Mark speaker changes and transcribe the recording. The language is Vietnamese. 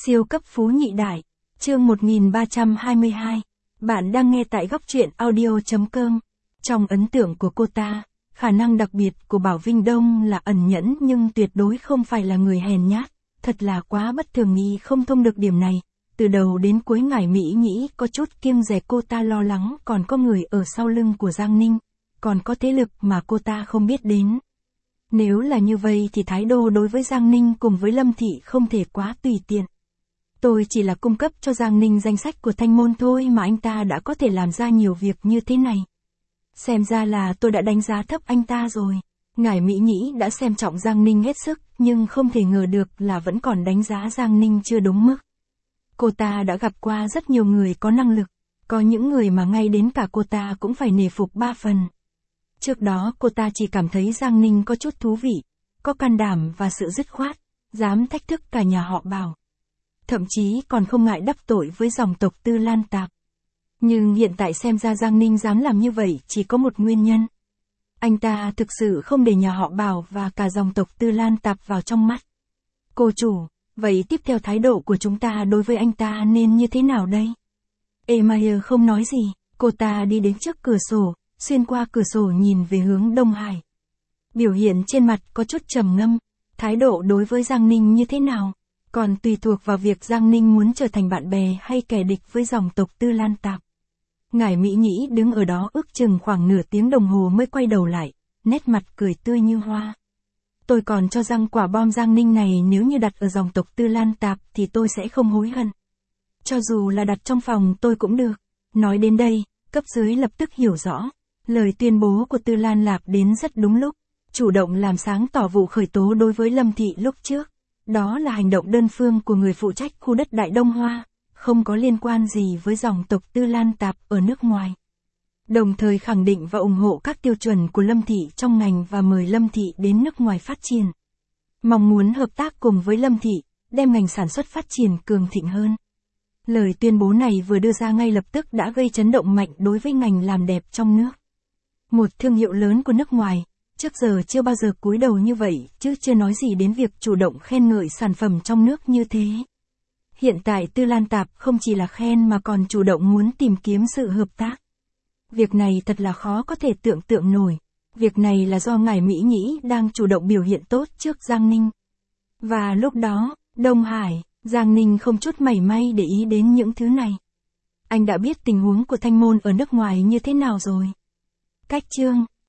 Speaker 1: Siêu cấp phú nhị đại. Chương 1322. Bạn đang nghe tại góc truyện audio.com. Trong ấn tượng của cô ta, khả năng đặc biệt của Bảo Vinh Đông là ẩn nhẫn nhưng tuyệt đối không phải là người hèn nhát. Thật là quá bất thường nghi không thông được điểm này. Từ đầu đến cuối ngải Mỹ Nhĩ có chút kiêng dè cô ta lo lắng còn có người ở sau lưng của Giang Ninh. Còn có thế lực mà cô ta không biết đến. Nếu là như vậy thì thái độ đối với Giang Ninh cùng với Lâm Thị không thể quá tùy tiện. Tôi chỉ là cung cấp cho Giang Ninh danh sách của Thanh Môn thôi mà anh ta đã có thể làm ra nhiều việc như thế này. Xem ra là tôi đã đánh giá thấp anh ta rồi. Ngải Mỹ Nhĩ đã xem trọng Giang Ninh hết sức, nhưng không thể ngờ được là vẫn còn đánh giá Giang Ninh chưa đúng mức. Cô ta đã gặp qua rất nhiều người có năng lực, có những người mà ngay đến cả cô ta cũng phải nể phục 3 phần. Trước đó cô ta chỉ cảm thấy Giang Ninh có chút thú vị, có can đảm và sự dứt khoát, dám thách thức cả nhà họ Bảo. Thậm chí còn không ngại đắc tội với dòng tộc Tư Lan Tạp. Nhưng hiện tại xem ra Giang Ninh dám làm như vậy chỉ có một nguyên nhân. Anh ta thực sự không để nhà họ Bảo và cả dòng tộc Tư Lan Tạp vào trong mắt. Cô chủ, vậy tiếp theo thái độ của chúng ta đối với anh ta nên như thế nào đây? Email không nói gì, cô ta đi đến trước cửa sổ, xuyên qua cửa sổ nhìn về hướng Đông Hải. Biểu hiện trên mặt có chút trầm ngâm, thái độ đối với Giang Ninh như thế nào? Còn tùy thuộc vào việc Giang Ninh muốn trở thành bạn bè hay kẻ địch với dòng tộc Tư Lan Tạp. Ngải Mỹ Nhĩ đứng ở đó ước chừng khoảng nửa tiếng đồng hồ mới quay đầu lại, nét mặt cười tươi như hoa. Tôi còn cho rằng quả bom Giang Ninh này nếu như đặt ở dòng tộc Tư Lan Tạp thì tôi sẽ không hối hận. Cho dù là đặt trong phòng tôi cũng được. Nói đến đây, cấp dưới lập tức hiểu rõ. Lời tuyên bố của Tư Lan Lạp đến rất đúng lúc, chủ động làm sáng tỏ vụ khởi tố đối với Lâm Thị lúc trước. Đó là hành động đơn phương của người phụ trách khu đất Đại Đông Hoa, không có liên quan gì với dòng tộc Tư Lan Tạp ở nước ngoài. Đồng thời khẳng định và ủng hộ các tiêu chuẩn của Lâm Thị trong ngành và mời Lâm Thị đến nước ngoài phát triển. Mong muốn hợp tác cùng với Lâm Thị, đem ngành sản xuất phát triển cường thịnh hơn. Lời tuyên bố này vừa đưa ra ngay lập tức đã gây chấn động mạnh đối với ngành làm đẹp trong nước. Một thương hiệu lớn của nước ngoài, trước giờ chưa bao giờ cúi đầu như vậy, chứ chưa nói gì đến việc chủ động khen ngợi sản phẩm trong nước như thế. Hiện tại Tư Lan Tạp không chỉ là khen mà còn chủ động muốn tìm kiếm sự hợp tác. Việc này thật là khó có thể tưởng tượng nổi. Việc này là do ngải Mỹ Nhĩ đang chủ động biểu hiện tốt trước Giang Ninh. Và lúc đó, Đông Hải, Giang Ninh không chút mảy may để ý đến những thứ này. Anh đã biết tình huống của Thanh Môn ở nước ngoài như thế nào rồi. Cách chương